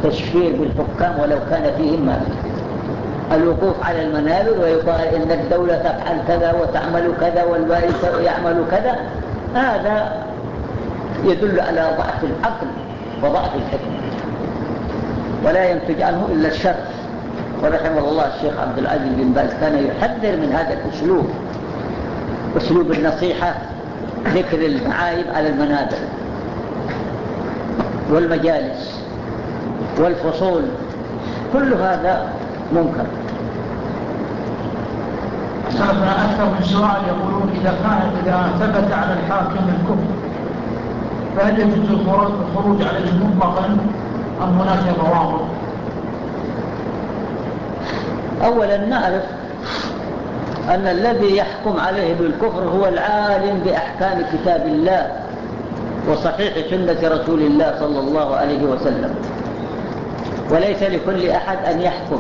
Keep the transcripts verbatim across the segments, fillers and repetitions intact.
التشفير بالحكام ولو كان فيهم ما فيه. الوقوف على المنابر ويقال إن الدولة تفعل كذا وتعمل كذا والوالي يعمل كذا، هذا يدل على ضعف العقل وضعف الحكمة، ولا ينتج عنه إلا الشر. ورحمه الله الشيخ عبد العزيز بن باز كان يحذر من هذا الأسلوب، أسلوب النصيحة، ذكر المعايب على المنابر والمجالس والفصول، كل هذا منكر. سلفنا أكثر من سؤال يقولون إذا كان إذا ثبت على الحاكم الكفر فهل يجوز الخروج عليه مطلقا أم هناك ضوابط؟ أولا نعرف أن الذي يحكم عليه بالكفر هو العالم بأحكام كتاب الله وصحيح سنة رسول الله صلى الله عليه وسلم، وليس لكل أحد أن يحكم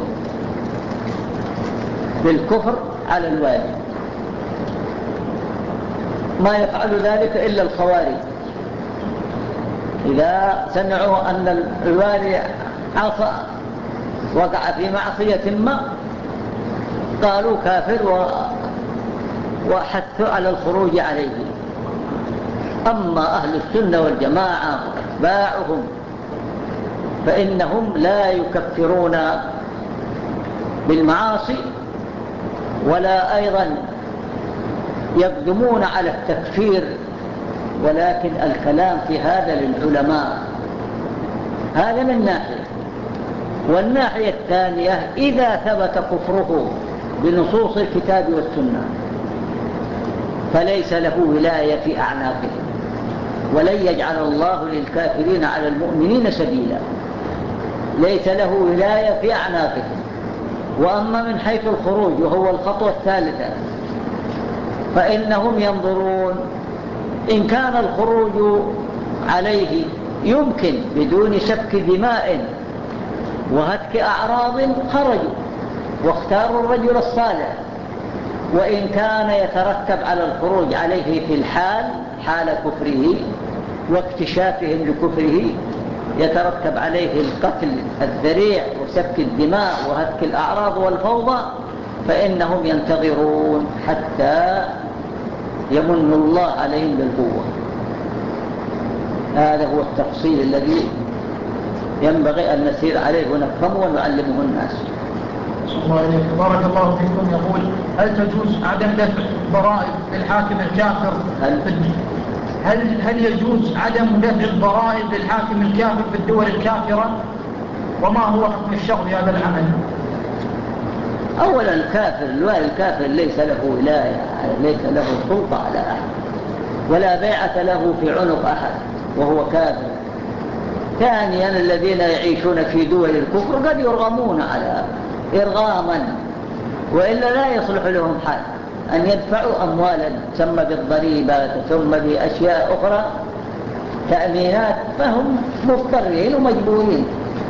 بالكفر على الوالي. ما يفعل ذلك إلا الخوارج، إذا سمعوا أن الوالي عصى وقع في معصية ما قالوا كافر وحثوا على الخروج عليه. أما أهل السنة والجماعة وأتباعهم فإنهم لا يكفرون بالمعاصي ولا أيضا يقدمون على التكفير، ولكن الكلام في هذا للعلماء. هذا من ناحية. والناحية الثانية إذا ثبت كفره بنصوص الكتاب والسنة فليس له ولاية في أعناقهم، ولن يجعل الله للكافرين على المؤمنين سبيلا، ليس له ولاية في أعناقهم. وأما من حيث الخروج وهو الخطوة الثالثة فإنهم ينظرون إن كان الخروج عليه يمكن بدون سفك دماء وهتك أعراض خرجوا واختاروا الرجل الصالح، وإن كان يترتب على الخروج عليه في الحال حال كفره واكتشافهم لكفره يترتب عليه القتل الذريع وسفك الدماء وهتك الأعراض والفوضى، فإنهم ينتظرون حتى يمن الله عليهم بالقوة. هذا هو التفصيل الذي ينبغي أن نسير عليه ونفهمه ونعلمه الناس. الله عليك. بارك الله فيكم. يقول هل تجوز عدم دفع ضرائب للحاكم الكافر؟ هل هل هل يجوز عدم دفع الضرائب للحاكم الكافر في الدول الكافرة؟ وما هو حكم الشرع في هذا العمل؟ أولا الكافر الوالي الكافر ليس له ولاية، ليس له سلطة على أحد ولا بيعة له في عنق أحد وهو كافر. ثانيا الذين يعيشون في دول الكفر قد يرغمون على إرغاما، وإلا لا يصلح لهم حال أن يدفعوا أموالا تسمى بالضريبة تسمى بأشياء أخرى تأمينات، فهم مضطرين ومجبورين.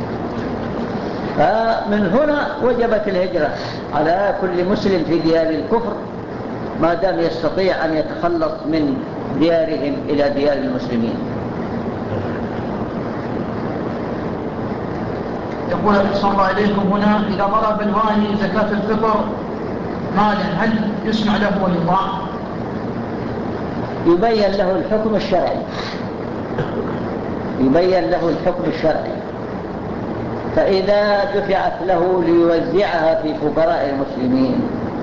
فمن هنا وجبت الهجرة على كل مسلم في ديار الكفر ما دام يستطيع أن يتخلص من ديارهم إلى ديار المسلمين. يقول صلى الله عليكم هنا إذا طلب الوالي زكاة الفطر مالا هل يسمع له ويطاع؟ يبين له الحكم الشرعي، يبين له الحكم الشرعي. فإذا دفعت له ليوزعها في فقراء المسلمين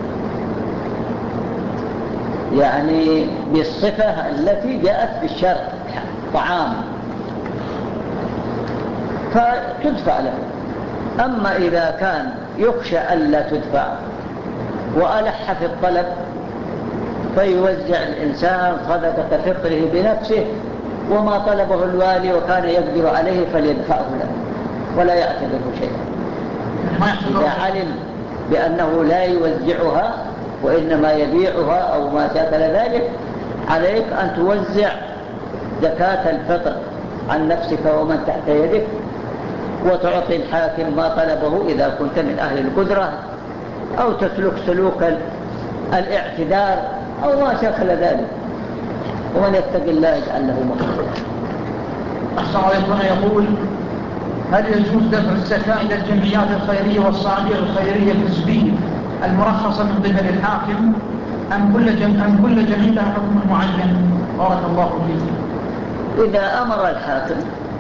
يعني بالصفة التي جاءت في الشرع طعام فتدفع له. أما إذا كان يخشى ألا تدفع وألح في الطلب فيوزع الإنسان صدقة فطره بنفسه، وما طلبه الوالي وكان يقدر عليه فليدفعه له ولا يعتبره شيئا. إذا علم بأنه لا يوزعها وإنما يبيعها أو ما شاكل ذلك عليك أن توزع زكاة الفطر عن نفسك ومن تحت يدك وتعطي الحاكم ما طلبه إذا كنت من أهل القدرة، أو تسلك سلوك الاعتذار أو ما شاكل ذلك، ومن يتق الله يجعل له مخرجا. أحسن عليكم. يقول هل يجوز دفع الزكاة إلى الجمعيات الخيرية والصناديق الخيرية الحزبية المرخصة من قبل الحاكم أم كل جمع أم كل جمعية لها حكم معين؟ بارك الله فيك. إذا أمر الحاكم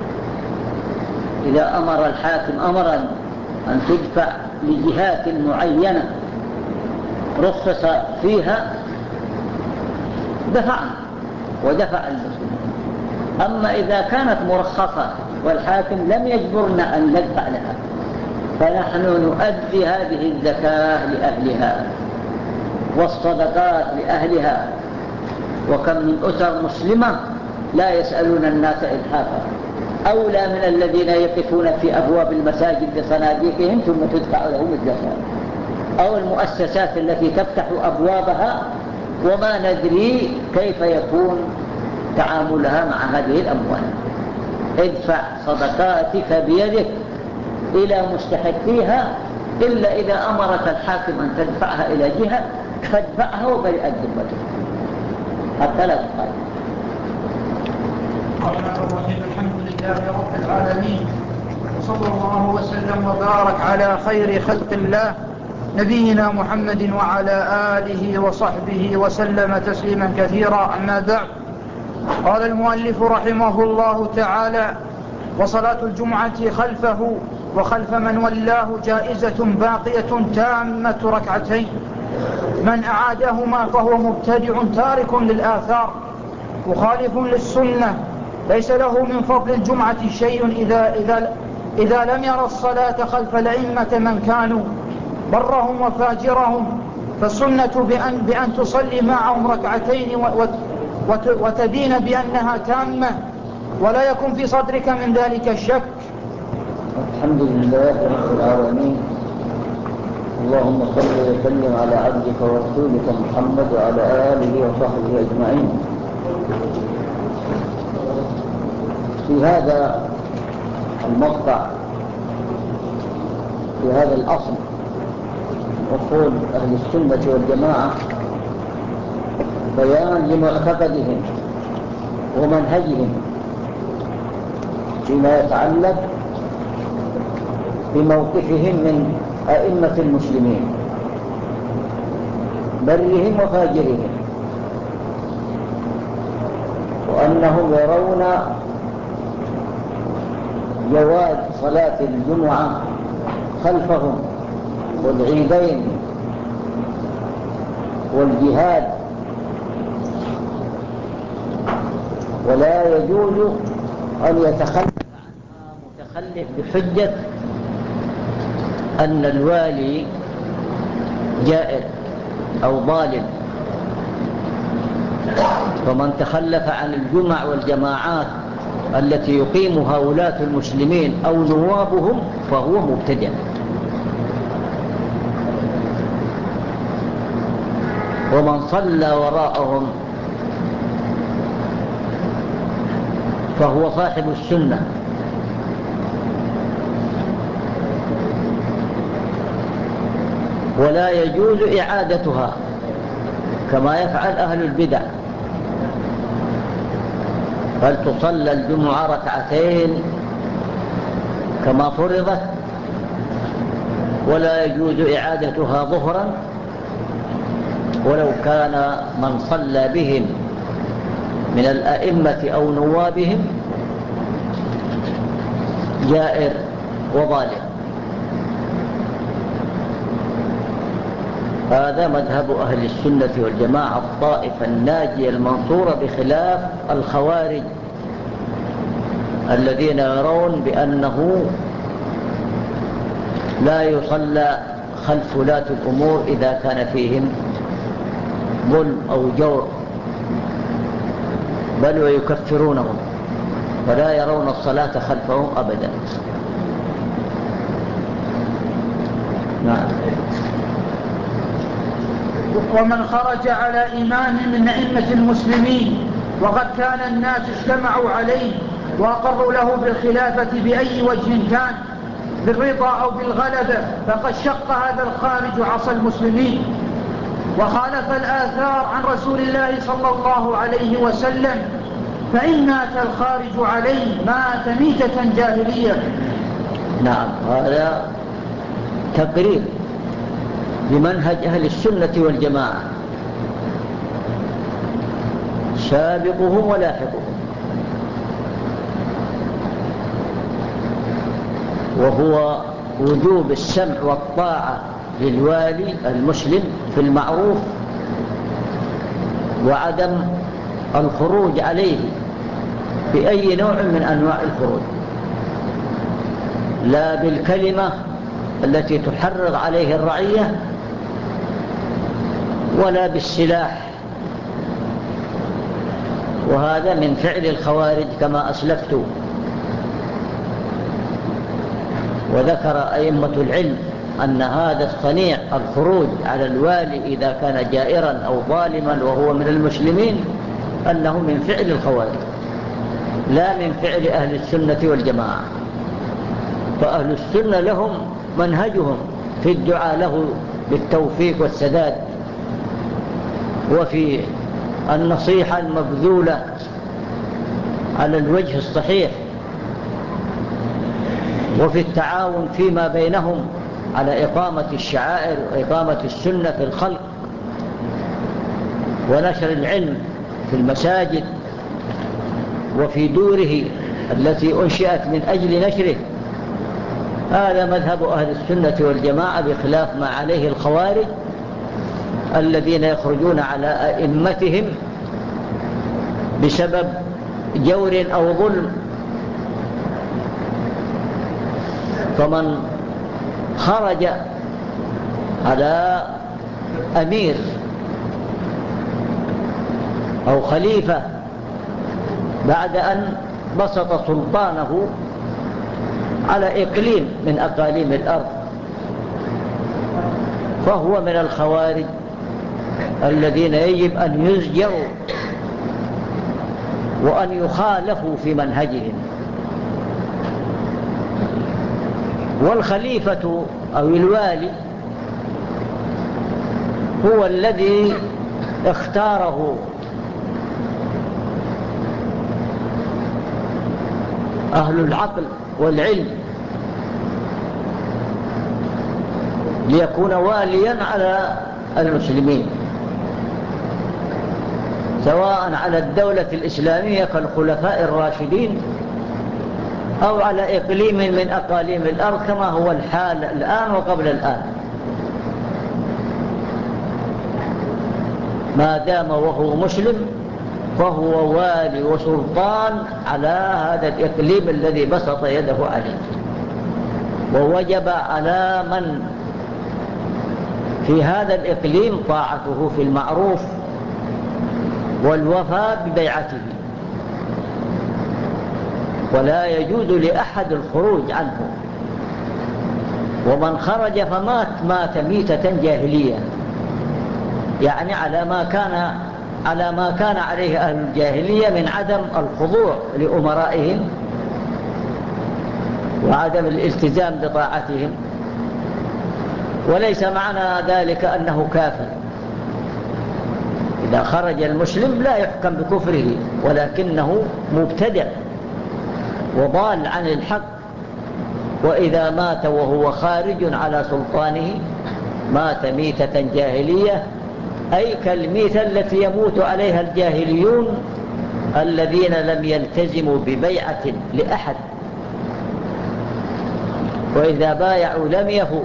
إذا أمر الحاكم أمرا أن تدفع لجهات معينة رخص فيها دفعنا ودفع المسلمين. أما إذا كانت مرخصة والحاكم لم يجبرنا أن ندفع لها فنحن نؤدي هذه الزكاة لأهلها والصدقات لأهلها. وكم من أسر مسلمة لا يسألون الناس إلحافا، أولى من الذين يقفون في أبواب المساجد لصناديقهم ثم تدفع لهم الزكاة، أو المؤسسات التي تفتح أبوابها وما ندري كيف يكون تعاملها مع هذه الأموال. ادفع صدقاتك بيدك إلى مستحقيها، إلا إذا أمرك الحاكم أن تدفعها إلى جهة فادفعها وبرئت ذمتك حتى لا تقال. الحمد لله رب العالمين، وصلى الله وسلم وبارك على خير خلق الله نبينا محمد وعلى آله وصحبه وسلم تسليما كثيرا. أما بعد، قال المؤلف رحمه الله تعالى: وصلاة الجمعة خلفه وخلف من ولاه جائزة باقية تامة ركعتين، من أعادهما فهو مبتدع تارك للآثار مخالف للسنة، ليس له من فضل الجمعة شيء إذا, إذا, إذا لم يرى الصلاة خلف الأئمة من كانوا برهم وفاجرهم، فالسنة بأن, بأن تصلي معهم ركعتين وتدين بأنها تامة، ولا يكون في صدرك من ذلك الشك. الحمد لله رب العالمين، اللهم صل وسلم على عبدك ورسولك محمد وعلى آله وصحبه أجمعين. في هذا المقطع، في هذا الأصل، أصول أهل السنة والجماعة، بيان لمعتقدهم ومنهجهم فيما يتعلق بموقفهم من أئمة المسلمين برهم وفاجرهم، وأنهم يرون جواز صلاة الجمعة خلفهم والعيدين والجهاد، ولا يجوز أن يتخلف عنها متخلف بحجة أن الوالي جائر أو ظالم. فمن تخلف عن الجمع والجماعات التي يقيمها ولاة المسلمين أو نوابهم فهو مبتدع. ومن صلى وراءهم فهو صاحب السنة. ولا يجوز إعادتها كما يفعل أهل البدع، بل تصلى الجمعة ركعتين كما فرضت، ولا يجوز إعادتها ظهرا ولو كان من صلى بهم من الأئمة أو نوابهم جائر وظالم. هذا مذهب أهل السنة والجماعة، الطائفة الناجية المنصورة، بخلاف الخوارج الذين يرون بأنه لا يصلى خلف ولاة الأمور إذا كان فيهم ظلم أو جور، بل ويكفرونهم ولا يرون الصلاة خلفهم أبدا. نعم. ومن خرج على إمام من أئمة المسلمين وقد كان الناس اجتمعوا عليه وأقروا له بالخلافة بأي وجه كان، بالرضا أو بالغلبة، فقد شق هذا الخارج عصا المسلمين وخالف الآثار عن رسول الله صلى الله عليه وسلم، فإن مات الخارج عليه مات ميتة جاهلية نعم، هذا تقرير لمنهج أهل السنة والجماعة، سابقهم ولاحقهم، وهو وجوب السمع والطاعة للوالي المسلم في المعروف، وعدم الخروج عليه بأي نوع من أنواع الخروج، لا بالكلمة التي تحرض عليه الرعية، ولا بالسلاح، وهذا من فعل الخوارج كما أسلفت. وذكر أئمة العلم أن هذا الصنيع الخروج على الوالي إذا كان جائرا أو ظالما وهو من المسلمين أنه من فعل الخوارج لا من فعل أهل السنة والجماعة. فأهل السنة لهم منهجهم في الدعاء له بالتوفيق والسداد، وفي النصيحة المبذولة على الوجه الصحيح، وفي التعاون فيما بينهم على إقامة الشعائر وإقامة السنة في الخلق، ونشر العلم في المساجد وفي دوره التي أنشئت من أجل نشره. هذا مذهب أهل السنة والجماعة، بخلاف ما عليه الخوارج الذين يخرجون على أئمتهم بسبب جور أو ظلم. فمن خرج على أمير أو خليفة بعد أن بسط سلطانه على إقليم من أقاليم الأرض فهو من الخوارج الذين يجب أن يزجروا وأن يخالفوا في منهجهم. والخليفة أو الوالي هو الذي اختاره أهل العقل والعلم ليكون واليا على المسلمين، سواء على الدولة الإسلامية كالخلفاء الراشدين أو على إقليم من أقاليم الأرض كما هو الحال الآن وقبل الآن، ما دام وهو مسلم فهو والي وسلطان على هذا الإقليم الذي بسط يده عليه. ووجب على من في هذا الإقليم طاعته في المعروف والوفاء ببيعته، ولا يجوز لأحد الخروج عنه. ومن خرج فمات مات ميتة جاهلية، يعني على ما كان على ما كان عليه أهل الجاهلية من عدم الخضوع لأمرائهم وعدم الالتزام بطاعتهم. وليس معنى ذلك أنه كافر. إذا خرج المسلم لا يحكم بكفره، ولكنه مبتدع وضال عن الحق. وإذا مات وهو خارج على سلطانه مات ميتة جاهلية، أي كالميتة التي يموت عليها الجاهليون الذين لم يلتزموا ببيعة لأحد، وإذا بايعوا لم يفوا،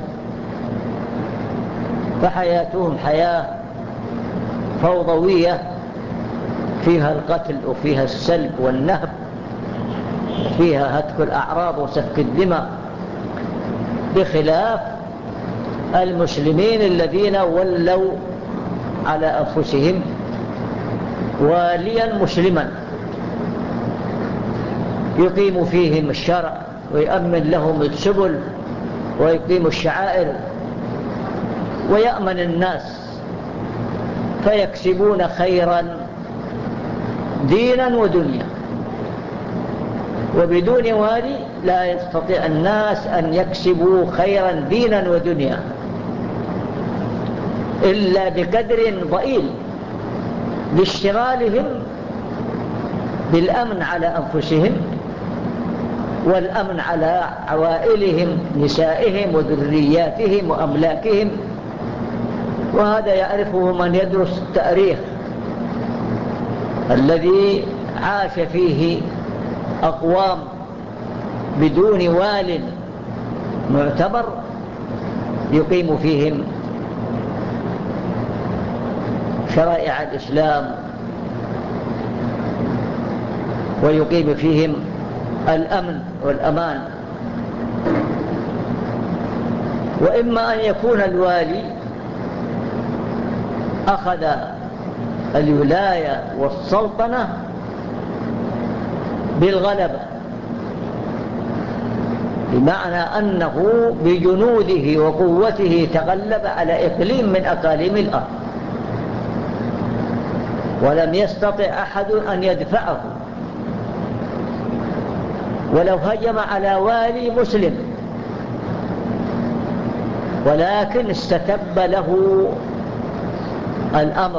فحياتهم حياة فوضوية فيها القتل وفيها السلب والنهب وفيها هتك الأعراض وسفك الدماء، بخلاف المسلمين الذين ولوا على أنفسهم واليا مسلما يقيم فيهم الشرع ويأمن لهم السبل ويقيم الشعائر ويأمن الناس، فيكسبون خيرا دينا ودنيا. وبدون والي لا يستطيع الناس أن يكسبوا خيرا دينا ودنيا إلا بقدر ضئيل لاشتغالهم بالأمن على أنفسهم والأمن على عوائلهم، نسائهم وذرياتهم وأملاكهم. وهذا يعرفه من يدرس التاريخ الذي عاش فيه أقوام بدون وال معتبر يقيم فيهم شرائع الإسلام ويقيم فيهم الأمن والأمان. وإما أن يكون الوالي أخذ الولاية والسلطنة بالغلبة، بمعنى أنه بجنوده وقوته تغلب على إقليم من أقاليم الأرض ولم يستطع أحد أن يدفعه، ولو هجم على والي مسلم ولكن استتب له الأمر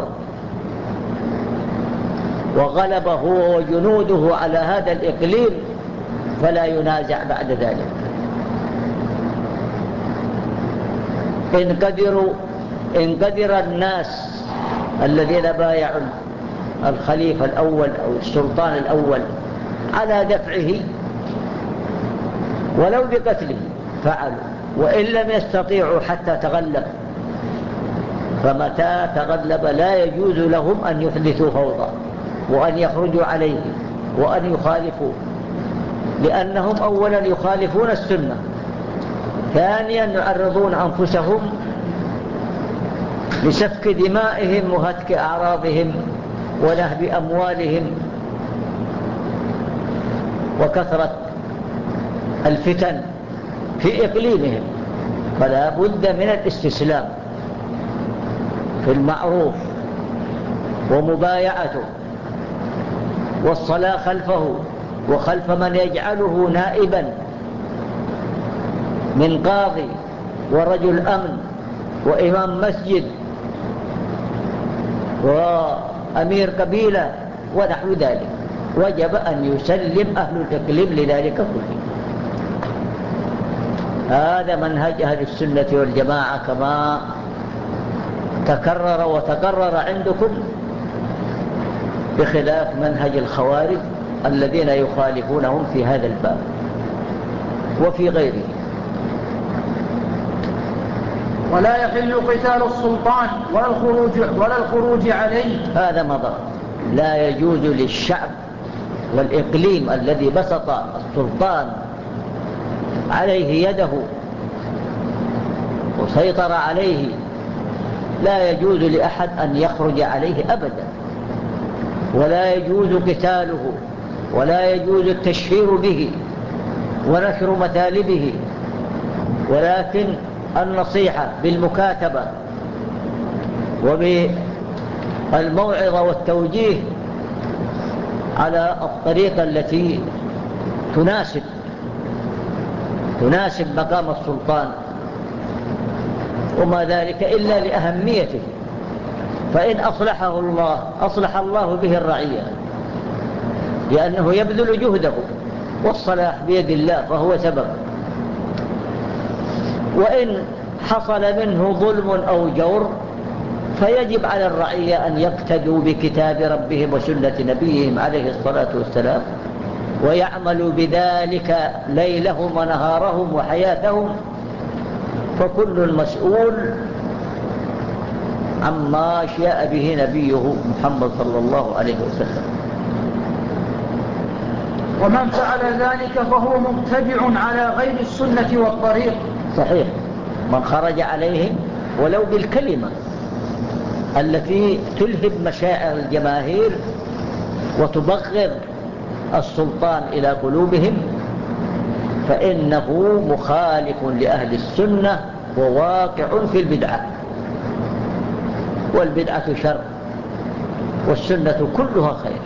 وغلبه وجنوده على هذا الإقليم فلا ينازع بعد ذلك. إن قدروا إن قدر الناس الذين بايعوا الخليفة الأول أو السلطان الأول على دفعه ولو بقتله فعلوا، وإن لم يستطيعوا حتى تغلب، فمتى تغلب لا يجوز لهم أن يحدثوا فوضى وأن يخرجوا عليه وأن يخالفوا، لأنهم أولا يخالفون السنة، ثانيا يعرضون أنفسهم لسفك دمائهم وهتك أعراضهم ونهب أموالهم وكثرة الفتن في إقليمهم. فلا بد من الاستسلام في المعروف ومبايعته والصلاة خلفه وخلف من يجعله نائبا من قاضي ورجل أمن وإمام مسجد وأمير قبيلة ونحو ذلك. وجب أن يسلم أهل الإقليم لذلك كله. هذا منهج أهل السنة والجماعة كما تكرر وتقرر عندكم، بخلاف منهج الخوارج الذين يخالفونهم في هذا الباب وفي غيره. ولا يحل قتال السلطان ولا الخروج, ولا الخروج عليه. هذا مضر. لا يجوز للشعب والإقليم الذي بسط السلطان عليه يده وسيطر عليه، لا يجوز لأحد أن يخرج عليه أبدا، ولا يجوز قتاله، ولا يجوز التشهير به ونشر مثالبه، ولكن النصيحة بالمكاتبة وبالموعظة والتوجيه على الطريقة التي تناسب تناسب مقام السلطان، وما ذلك إلا لأهميته. فإن أصلحه الله أصلح الله به الرعية، لأنه يبذل جهده والصلاح بيد الله فهو سبب. وإن حصل منه ظلم أو جور فيجب على الرعية أن يقتدوا بكتاب ربهم وسنة نبيهم عليه الصلاة والسلام ويعملوا بذلك ليلهم ونهارهم وحياتهم، فكل مسؤول عما شاء به نبيه محمد صلى الله عليه وسلم. ومن فعل ذلك فهو مبتدع على غير السنة والطريق. صحيح، من خرج عليهم ولو بالكلمة التي تلهب مشاعر الجماهير وتبغض السلطان إلى قلوبهم فإنه مخالف لأهل السنة وواقع في البدعة، والبدعة شر والسنة كلها خير.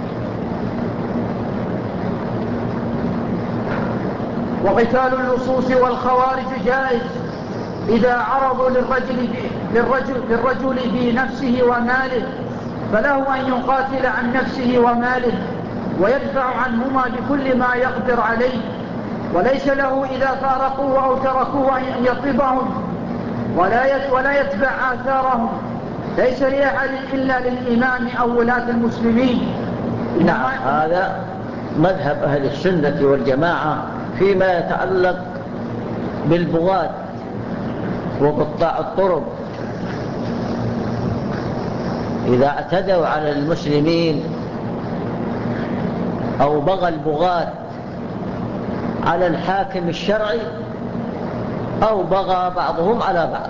وقتال اللصوص والخوارج جائز إذا عرضوا للرجل, للرجل, للرجل في نفسه وماله، فله أن يقاتل عن نفسه وماله ويدفع عنهما بكل ما يقدر عليه وليس له إذا فارقوه أو تركوه أن يطلبهم ولا ولا يتبع آثارهم، ليس لأحد إلا للإمام أو ولاة المسلمين. نعم، هذا مذهب أهل السنة والجماعة فيما يتعلق بالبغاة وقطاع الطرق. إذا اعتدوا على المسلمين أو بغى البغاة على الحاكم الشرعي أو بغى بعضهم على بعض،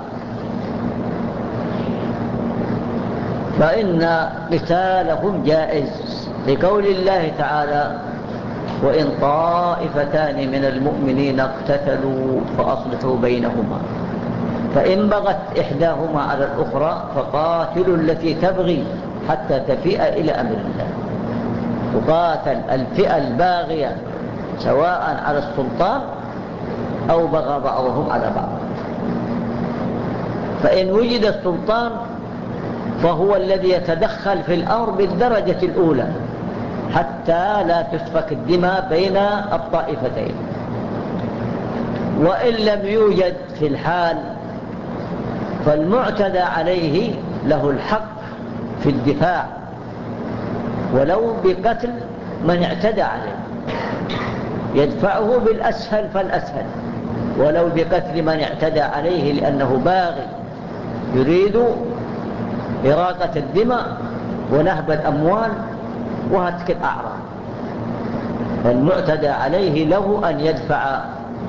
فإن قتالهم جائز، لقول الله تعالى: وإن طائفتان من المؤمنين اقتتلوا فأصلحوا بينهما فإن بغت إحداهما على الأخرى فقاتلوا التي تبغي حتى تفيء إلى أمر الله. تقاتل الفئة الباغية سواء على السلطان أو بغى بعضهم على بعض. فإن وجد السلطان فهو الذي يتدخل في الأمر بالدرجة الأولى حتى لا تسفك الدماء بين الطائفتين. وإن لم يوجد في الحال فالمعتدى عليه له الحق في الدفاع ولو بقتل من اعتدى عليه، يدفعه بالأسهل فالأسهل، ولو بقتل من اعتدى عليه لأنه باغي يريد إراقة الدماء ونهب الأموال وهتك الأعراض، فالمعتدى عليه له أن يدفع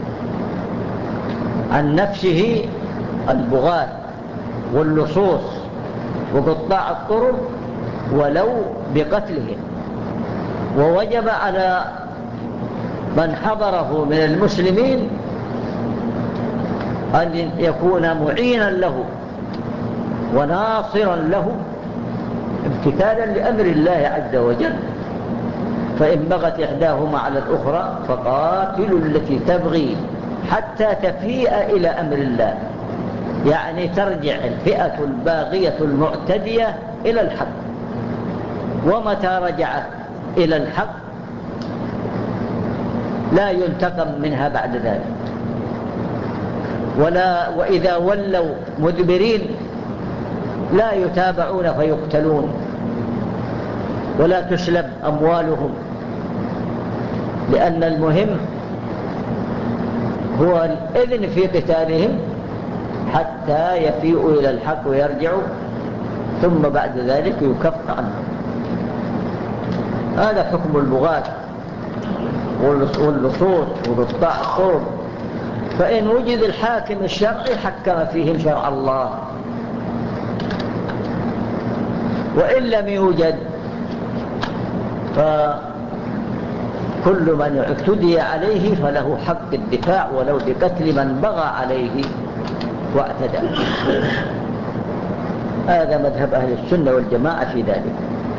عن نفسه البغاة واللصوص وقطاع الطرق ولو بقتلهم. ووجب على من حضره من المسلمين أن يكون معينا له وناصرا له امتثالا لأمر الله عز وجل. فإن بغت إحداهما على الأخرى فقاتلوا التي تبغي حتى تفيء إلى أمر الله، يعني ترجع الفئة الباغية المعتدية إلى الحق. ومتى رجعت إلى الحق لا ينتقم منها بعد ذلك، ولا وإذا ولوا مدبرين لا يتابعون فيقتلون ولا تسلب أموالهم، لأن المهم هو الإذن في قتالهم حتى يفيئوا إلى الحق ويرجعوا، ثم بعد ذلك يكف عنهم. هذا حكم البغاة واللصوص وقطاع الطرق. فإن وجد الحاكم الشرعي حكم فيهم شرع الله، وإن لم يوجد فكل من اعتدي عليه فله حق الدفاع ولو بقتل من بغى عليه واعتدى. هذا مذهب أهل السنة والجماعة في ذلك.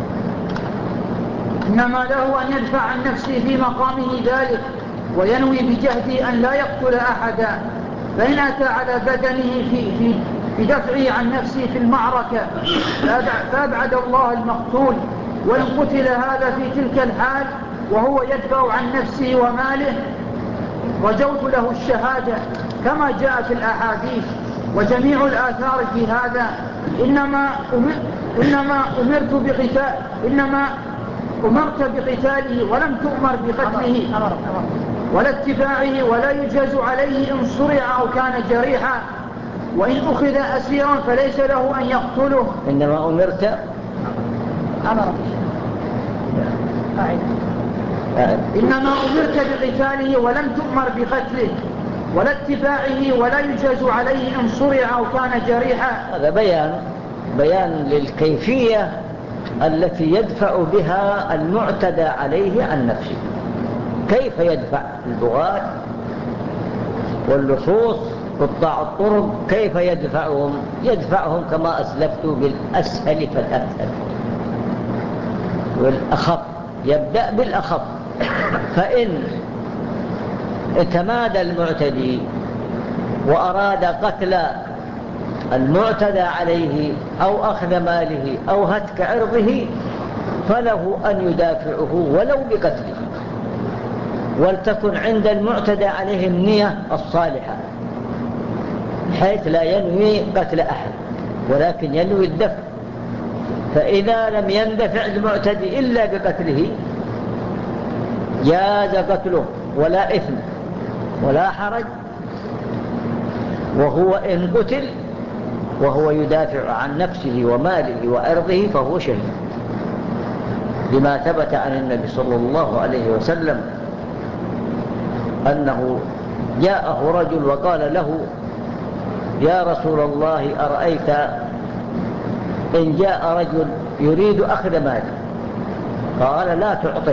إنما له أن يدفع عن نفسه في مقامه ذلك وينوي بجهده أن لا يقتل أحدا، فإن أتى على بدنه في, في, في دفعه عن نفسه في المعركة فأبعد الله المقتول. وإن قتل هذا في تلك الحال وهو يدفع عن نفسه وماله رجوت له الشهادة كما جاء في الأحاديث وجميع الآثار في هذا. إنما أمر إنما أمرت بقتال إنما أمرت بقتاله ولم تؤمر بقتله ولا اتباعه، ولا يجاز عليه إن صرع أو كان جريحا، وإن أخذ أسيرا فليس له أن يقتله. إنما أمرت أمر إنما أمرت بقتاله ولم تؤمر بقتله ولا اتباعه، ولا يجاز عليه إن صرع أو كان جريحا. هذا بيان بيان للكيفية التي يدفع بها المعتدى عليه عن نفسه. كيف يدفع البغاة واللصوص قطاع الطرق؟ كيف يدفعهم؟ يدفعهم كما أسلفت بالأسهل فالأسهل والأخف. يبدأ بالأخف. فإن تمادى المعتدي وأراد قتل المعتدى عليه أو أخذ ماله أو هتك عرضه فله أن يدافعه ولو بقتله، ولتكن عند المعتدى عليه النية الصالحة، حيث لا ينوي قتل أحد ولكن ينوي الدفع. فإذا لم يندفع المعتدي إلا بقتله جاز قتله ولا إثم ولا حرج، وهو إن قتل وهو يدافع عن نفسه وماله وعرضه فهو شهيد، لما ثبت عن النبي صلى الله عليه وسلم أنه جاءه رجل وقال له: يا رسول الله، أرأيت إن جاء رجل يريد أخذ مالي؟ قال: لا تعطه.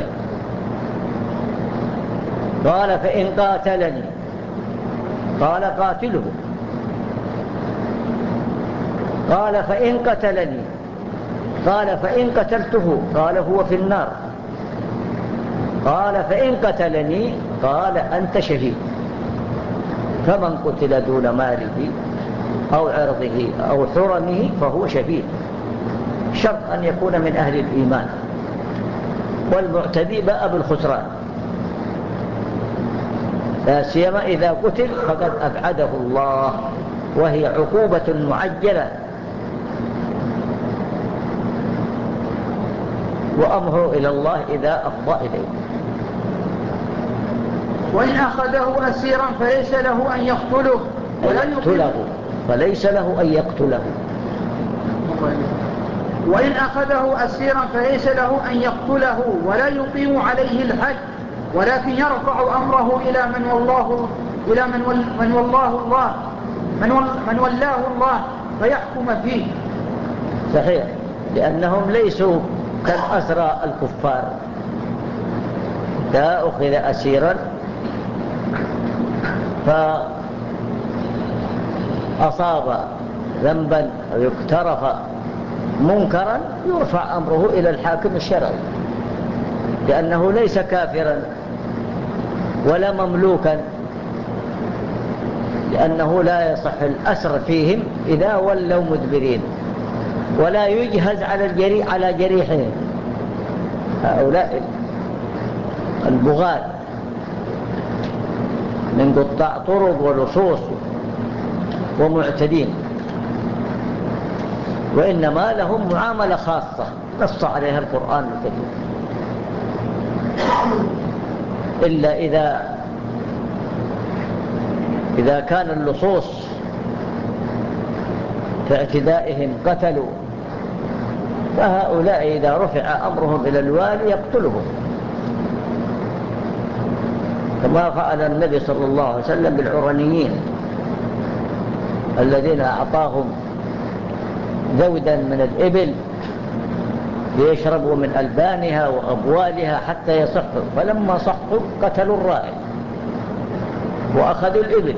قال: فإن قاتلني؟ قال: قاتله. قال: فإن قتلني؟ قال: فإن قتلته؟ قال: هو في النار. قال: فإن قتلني؟ قال: أنت شهيد. فمن قتل دون ماله أو عرضه أو حرمه فهو شهيد، شرط أن يكون من أهل الإيمان، والمعتدي باء بالخسران، لا سيما إذا قتل فقد أبعده الله، وهي عقوبة معجلة، وأمره إلى الله إذا أفضى إليه. وإن أخذه أسيرا فليس له أن يقتله ولا يقتله فليس له أن يقتله وإن أخذه أسيرا فليس له أن يقتله ولا يقيم عليه الحد، ولكن يرفع أمره إلى من والله إلى من, ول من والله الله من, ول من ولاه الله فيحكم فيه. صحيح، لأنهم ليسوا كالأسرى الكفار. إذا أخذ أسيرا فأصاب ذنبا أو يقترف منكرا يرفع أمره إلى الحاكم الشرعي، لأنه ليس كافرا ولا مملوكا، لأنه لا يصح الأسر فيهم إذا ولوا مدبرين، ولا يجهز على الجريح على جريحهم. هؤلاء البغاة من قطاع طرق ولصوص ومعتدين، وإنما لهم معاملة خاصة نص عليها القرآن الكريم، إلا إذا إذا كان اللصوص في اعتدائهم قتلوا، فهؤلاء إذا رفع أمرهم إلى الوالي يقتلهم، كما فعل النبي صلى الله عليه وسلم بالعرنيين الذين أعطاهم ذودا من الإبل ليشربوا من ألبانها وأبوالها حتى يصحوا، فلما صحوا قتلوا الراعي وأخذوا الإبل،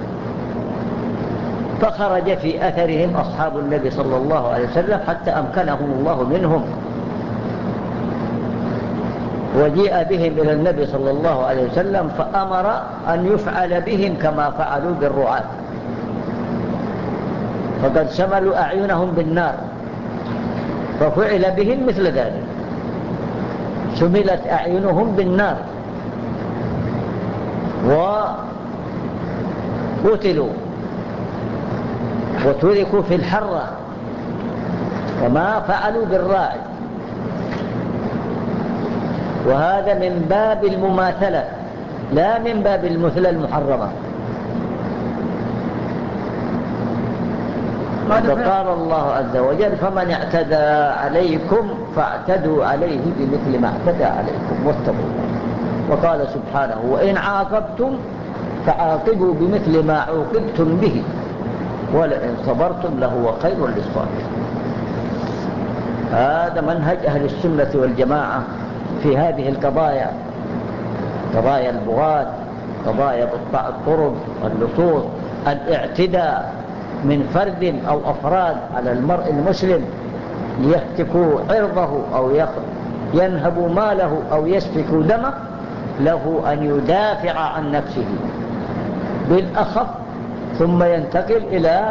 فخرج في أثرهم أصحاب النبي صلى الله عليه وسلم حتى أمكنهم الله منهم، وجيء بهم إلى النبي صلى الله عليه وسلم فأمر أن يفعل بهم كما فعلوا بالرعاة، فقد شملوا أعينهم بالنار، ففعل بهم مثل ذلك، شملت أعينهم بالنار وقتلوا وتركوا في الحرة كما فعلوا بالراعي. وهذا من باب المماثلة لا من باب المثلة المحرمة. فقال الله عز وجل: فمن اعتدى عليكم فاعتدوا عليه بمثل ما اعتدى عليكم واتقوا الله. وقال سبحانه: وإن عاقبتم فعاقبوا بمثل ما عوقبتم به ولئن صبرتم لهو خير للصابرين. هذا منهج أهل السنة والجماعة في هذه القضايا، قضايا البغاة، قضايا قطاع الطرق، اللصوص، الاعتداء من فرد أو أفراد على المرء المسلم ليهتكوا عرضه أو ينهبوا ماله أو يسفكوا دمه، له أن يدافع عن نفسه بالأخف، ثم ينتقل إلى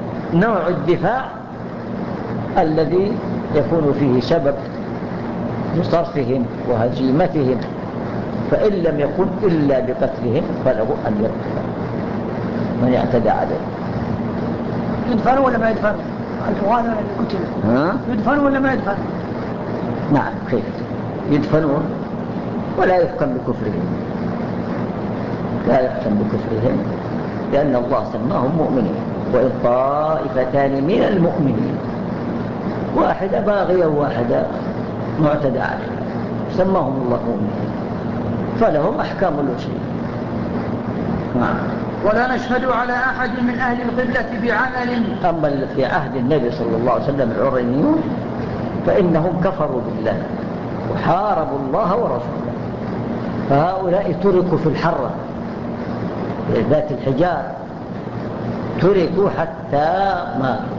نوع الدفاع الذي يكون فيه سبب بصرفهم وهزيمتهم، فإن لم يكن إلا بقتلهم فله أن يقتل من اعتدى عليه. يدفنوا ولا ما يدفنوا الإخوان اللي قتلوا؟ يدفنوا ولا ما يدفنوا؟ نعم، كيف يدفنون ولا يحكم بكفرهم، لا يحكم بكفرهم، لأن الله سماهم مؤمنين. وإن طائفتان من المؤمنين، واحدة باغية وواحدة معتدى عليها، سماهم الله مؤمنين، فلهم أحكام المسلمين. نعم. ولا نشهد على أحد من أهل القبلة بعمل. أما في عهد النبي صلى الله عليه وسلم العرينيون فإنهم كفروا بالله وحاربوا الله ورسوله، فهؤلاء تركوا في الحرة ذات الحجار، تركوا حتى ماتوا.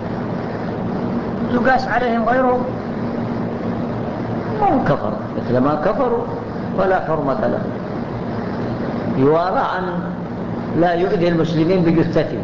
يقاس عليهم غيرهم، هم كفروا مثل ما كفروا ولا حرمة لهم، يوارى عن لا يؤذي المسلمين بجثته.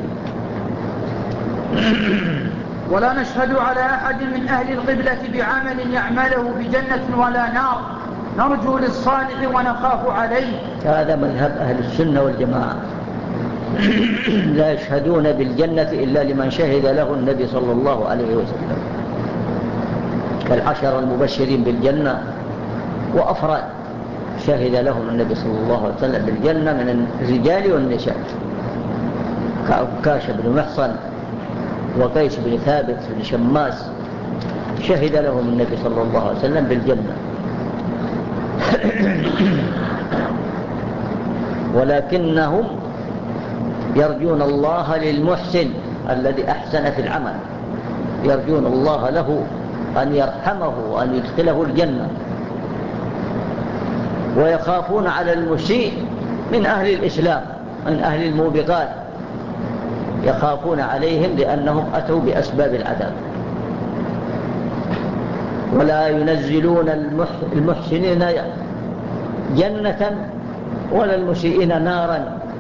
ولا نشهد على أحد من أهل القبلة بعمل يعمله بجنة ولا نار، نرجو للصالح ونخاف عليه. هذا مذهب أهل السنة والجماعة، لا يشهدون بالجنة إلا لمن شهد له النبي صلى الله عليه وسلم، كالعشر المبشرين بالجنة وأفراد شهد لهم النبي صلى الله عليه وسلم بالجنة من الرجال والنساء، كعكاش بن محصن وقيس بن ثابت بن شماس، شهد لهم النبي صلى الله عليه وسلم بالجنة. ولكنهم يرجون الله للمحسن الذي أحسن في العمل، يرجون الله له أن يرحمه وأن يدخله الجنة، ويخافون على المسيء من أهل الإسلام، من أهل الموبقات، يخافون عليهم لأنهم أتوا بأسباب العذاب. ولا ينزلون المحسنين جنة ولا المسيئين نارا،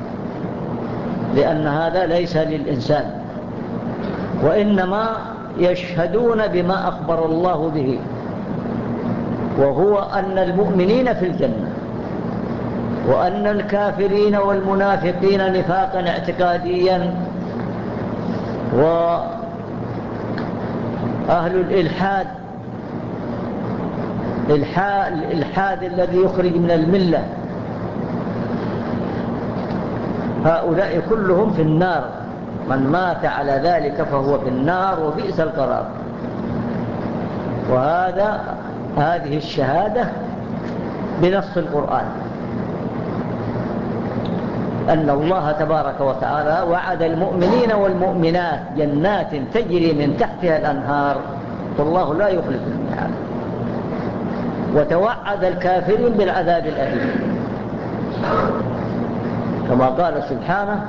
لأن هذا ليس للإنسان، وإنما يشهدون بما أخبر الله به، وهو أن المؤمنين في الجنة، وأن الكافرين والمنافقين نفاقا اعتقاديا وأهل الإلحاد الإلحاد الذي يخرج من الملة، هؤلاء كلهم في النار، من مات على ذلك فهو في النار وبئس القرار. وهذا هذه الشهادة بنص القرآن، أن الله تبارك وتعالى وعد المؤمنين والمؤمنات جنات تجري من تحتها الأنهار، والله لا يخلف الميعاد، وتوعد الكافرين بالعذاب الأليم، كما قال سبحانه: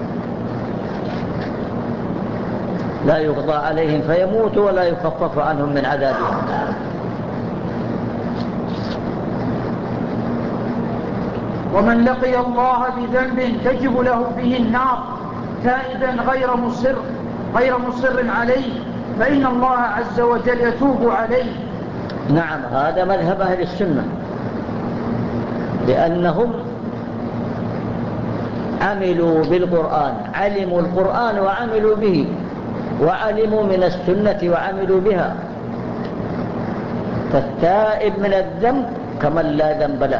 لا يقضى عليهم فيموتوا ولا يخفف عنهم من عذابهم. ومن لقي الله بذنب تجب له به النار تائبا غير مصر غير مصر عليه، فإن الله عز وجل يتوب عليه. نعم، هذا مذهب أهل السنة، لأنهم عملوا بالقرآن، علموا القرآن وعملوا به، وعلموا من السنة وعملوا بها، فالتائب من الذنب كمن لا ذنب له،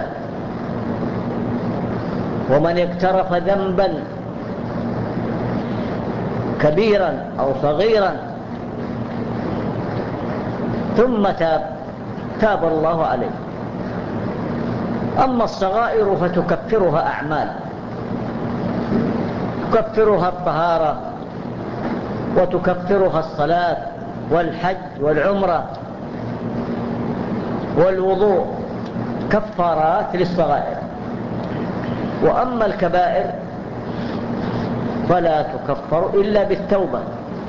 ومن اقترف ذنبا كبيرا أو صغيرا ثم تاب تاب الله عليه. أما الصغائر فتكفرها أعمال، تكفرها الطهارة، وتكفرها الصلاة والحج والعمرة والوضوء، كفارات للصغائر. وأما الكبائر فلا تكفر إلا بالتوبة،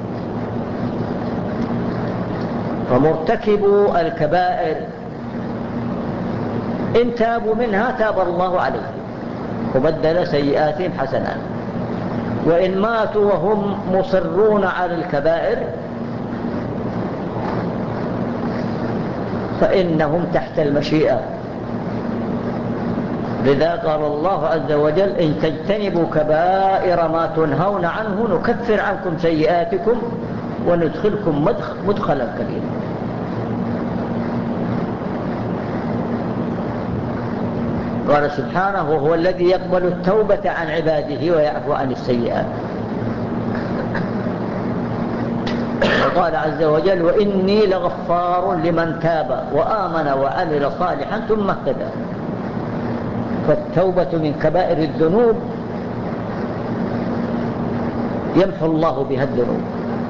فمرتكبوا الكبائر إن تابوا منها تاب الله عليهم وبدل سيئاتهم حسنات، وإن ماتوا وهم مصرون على الكبائر فإنهم تحت المشيئة. لذا قال الله عز وجل: إن تجتنبوا كبائر ما تنهون عنه نكفر عنكم سيئاتكم وندخلكم مدخلا كريما. قال سبحانه: وهو الذي يقبل التوبة عن عباده ويعفو عن السيئات. وقال عز وجل: وإني لغفار لمن تاب وآمن وعمل صالحا ثم اهتدى. فالتوبة من كبائر الذنوب يمحو الله بها الذنوب.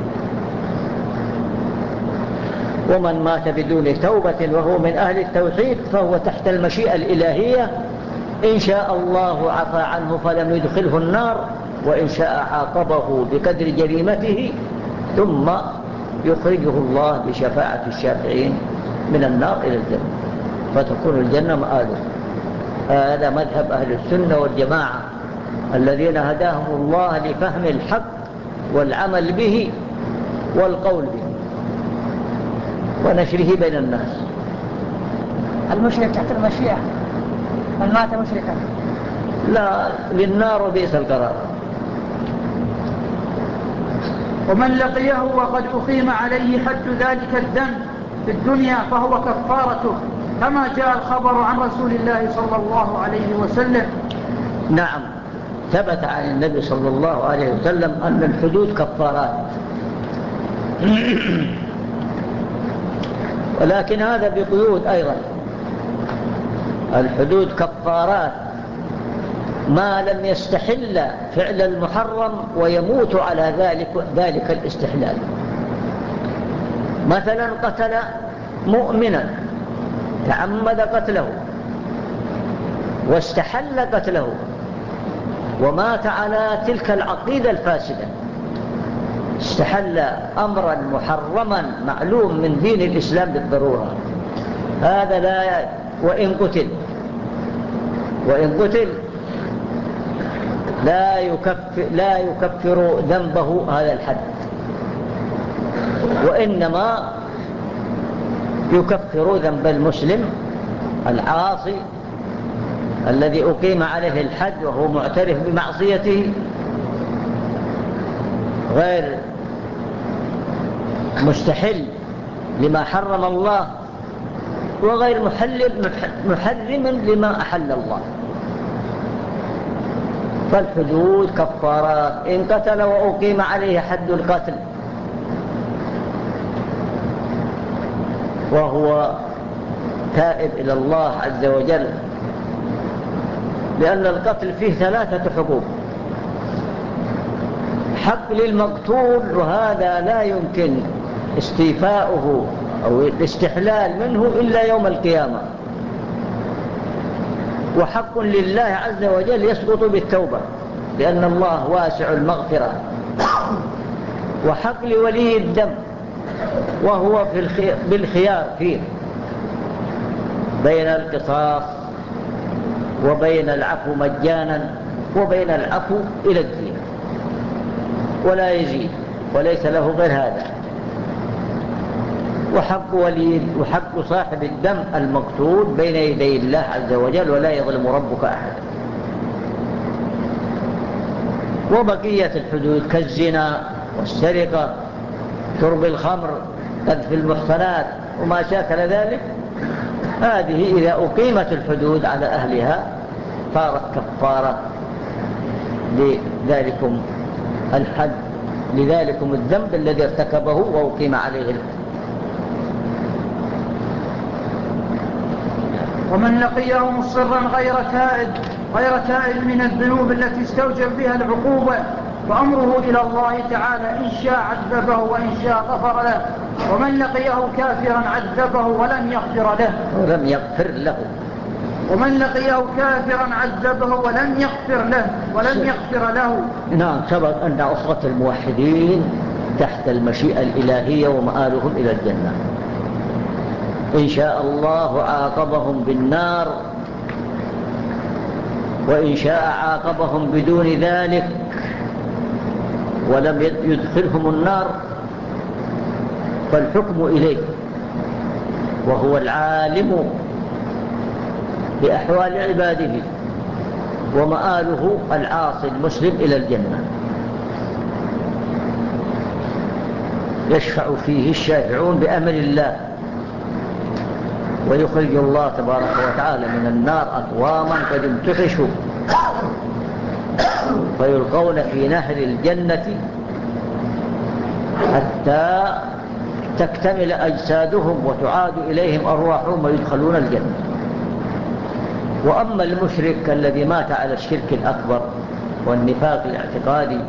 ومن مات بدون توبة وهو من أهل التوحيد فهو تحت المشيئة الإلهية، إن شاء الله عفى عنه فلم يدخله النار، وإن شاء عاقبه بقدر جريمته ثم يخرجه الله بشفاعة الشافعين من النار إلى الجنة، فتكون الجنة مآله. هذا مذهب أهل السنة والجماعة الذين هداهم الله لفهم الحق والعمل به والقول به ونشره بين الناس. المشرك تحت المشيئة، من مات مشركا لا، للنار وبئس القرار. ومن لقيه وقد أقيم عليه حد ذلك الذنب في الدنيا فهو كفارته، كما جاء الخبر عن رسول الله صلى الله عليه وسلم. نعم، ثبت عن النبي صلى الله عليه وسلم أن الحدود كفارات. ولكن هذا بقيود أيضا. الحدود كفارات ما لم يستحل فعل المحرم ويموت على ذلك ذلك الاستحلال. مثلا قتل مؤمنا، تعمد قتله واستحل قتله ومات على تلك العقيدة الفاسدة، استحل أمرا محرما معلوم من دين الإسلام بالضرورة، هذا لا ي... وإن قتل وإن قتل لا يكفر, لا يكفر ذنبه هذا الحد، وإنما يكفر ذنب المسلم العاصي الذي أقيم عليه الحد وهو معترف بمعصيته غير مستحل لما حرم الله وغير محرم لما أحل الله. فالحدود كفارات. إن قتل وأقيم عليه حد القتل وهو تائب إلى الله عز وجل، لأن القتل فيه ثلاثة حقوق: حق للمقتول وهذا لا يمكن استيفاؤه أو الاستحلال منه إلا يوم القيامة، وحق لله عز وجل يسقط بالتوبة لأن الله واسع المغفرة، وحق لولي الدم وهو في الخيار بالخيار فيه بين القصاص وبين العفو مجانا وبين العفو إلى الدين ولا يزيد وليس له غير هذا. وحق ولي وحق صاحب الدم المقتول بين يدي الله عز وجل ولا يظلم ربك أحد. وبقية الحدود كالزنا والسرقة، شرب الخمر، قذف المحصنات وما شاكل ذلك، هذه إذا أقيمت الحدود على أهلها صارت كفارة لذلكم الحد، لذلكم الذنب الذي ارتكبه وأقيم عليه الحد. ومن لقيه مصرا غير تائب غير تائب من الذنوب التي استوجب بها العقوبة فأمره إلى الله تعالى، إن شاء عذبه وإن شاء غفر له. ومن لقيه كافرا عذبه ولم يغفر له ولم يغفر له ومن لقيه كافرا عذبه ولم يغفر له ولم يغفر له نعم، سبق أن عصرة الموحدين تحت المشيئة الإلهية ومآلهم إلى الجنة. إن شاء الله عاقبهم بالنار، وإن شاء عاقبهم بدون ذلك ولم يدخلهم النار، فالحكم إليه. وهو العالم بأحوال عباده، ومآله العاصي المسلم إلى الجنة. يشفع فيه الشافعون بأمر الله، ويخرج الله تبارك وتعالى من النار أقواما قد امتحشوا فيلقون في نهر الجنة حتى تكتمل أجسادهم وتعاد إليهم أرواحهم ويدخلون الجنة. وأما المشرك الذي مات على الشرك الأكبر والنفاق الاعتقادي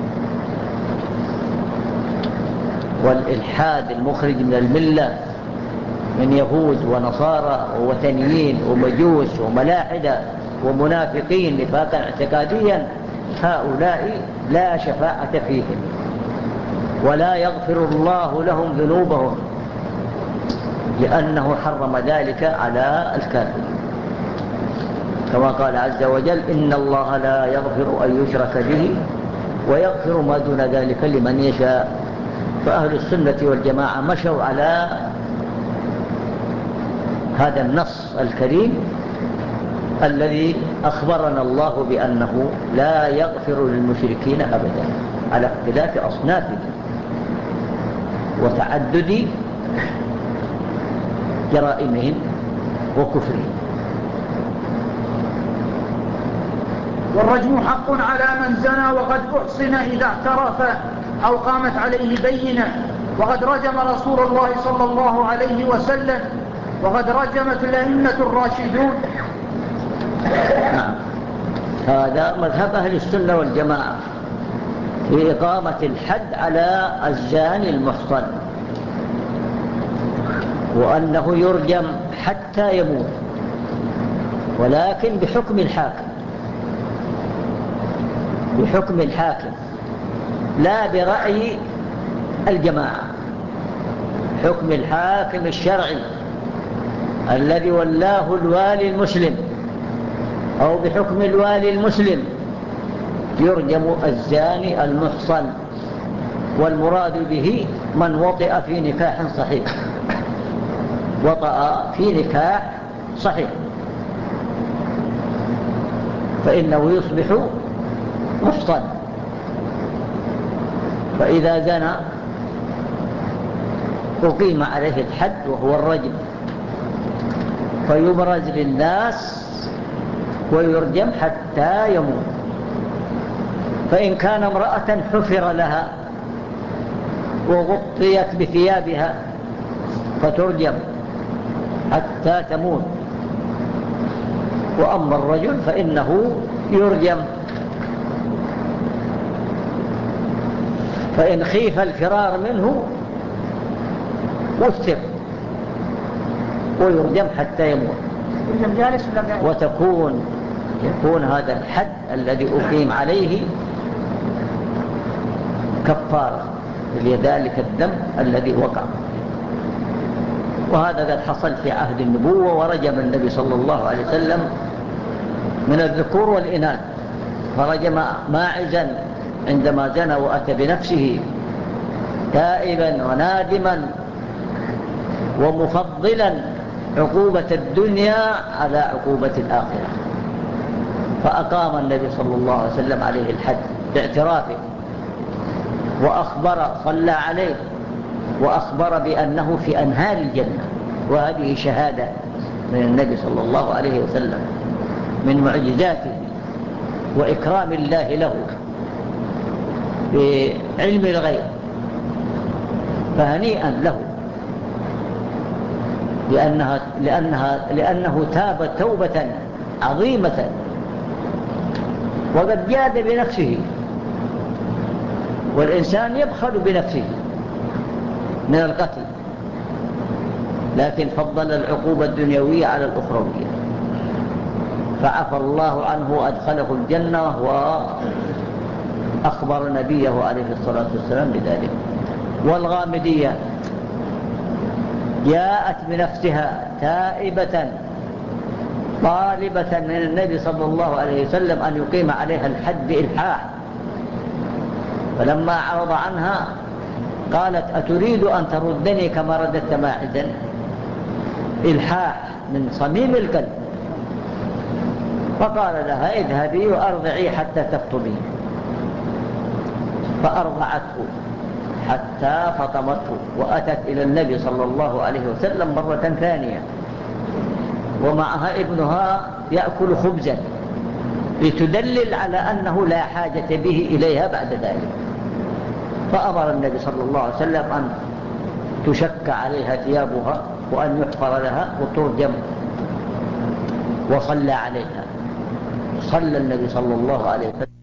والإلحاد المخرج من الملة من يهود ونصارى ووثنيين ومجوس وملاحدة ومنافقين نفاقا اعتقاديا، هؤلاء لا شفاعة فيهم ولا يغفر الله لهم ذنوبهم، لأنه حرم ذلك على الكافر، كما قال عز وجل: إن الله لا يغفر أن يشرك به ويغفر ما دون ذلك لمن يشاء. فأهل السنة والجماعة مشوا على هذا النص الكريم الذي أخبرنا الله بأنه لا يغفر للمشركين أبدا، على اختلاف أصنافهم وتعدد جرائمهم وكفرهم. والرجم حق على من زنى وقد أحصن إذا اعترف أو قامت عليه بينة، وقد رجم رسول الله صلى الله عليه وسلم، وقد رجمت الأئمة الراشدون. نعم، هذا مذهب أهل السنة والجماعة في إقامة الحد على الزاني المحصن، وأنه يرجم حتى يموت، ولكن بحكم الحاكم، بحكم الحاكم لا برأي الجماعة، حكم الحاكم الشرعي الذي ولاه الوالي المسلم، أو بحكم الوالي المسلم يرجم الزاني المحصن، والمراد به من وطئ في نكاح صحيح، وطأ في نكاح صحيح فإنه يصبح محصن. فإذا زنى أقيم عليه الحد وهو الرجم، فيبرز للناس ويرجم حتى يموت. فإن كان امرأة حفر لها وغطيت بثيابها فترجم حتى تموت. وأما الرجل فإنه يرجم. فإن خيف الفرار منه وثق ويرجم حتى يموت، وتكون يكون هذا الحد الذي أقيم عليه كفارة لذلك الدم الذي وقع. وهذا قد حصل في عهد النبوة، ورجم النبي صلى الله عليه وسلم من الذكور والإناث، فرجم ماعزا عندما زنى وأتى بنفسه تائبا ونادما ومفضلا عقوبة الدنيا على عقوبة الآخرة، فأقام النبي صلى الله عليه وسلم عليه الحد باعترافه، وأخبر صلى عليه وأخبر بأنه في أنهار الجنة. وهذه شهادة من النبي صلى الله عليه وسلم من معجزاته وإكرام الله له بعلم الغيب، فهنيئا له لأنها لأنها لأنه تاب توبة عظيمة، وقد جاد بنفسه، والإنسان يبخل بنفسه من القتل، لكن فضل العقوبة الدنيوية على الأخروية، فعفى الله عنه وأدخله الجنة، وأخبر نبيه عليه الصلاة والسلام بذلك. والغامدية جاءت بنفسها تائبة طالبة من النبي صلى الله عليه وسلم أن يقيم عليها الحد إلحاح، فلما عرض عنها قالت: أتريد أن تردني كما رددت ماعزا؟ إلحاح من صميم القلب، فقال لها اذهبي وأرضعي حتى تفطمي، فأرضعته حتى فطمته، وأتت إلى النبي صلى الله عليه وسلم مرة ثانية ومعها ابنها يأكل خبزا لتدلل على أنه لا حاجة به إليها بعد ذلك. فأمر النبي صلى الله عليه وسلم أن تشك عليها ثيابها وأن يحفر لها وترجم، وصلى عليها. صلى النبي صلى الله عليه وسلم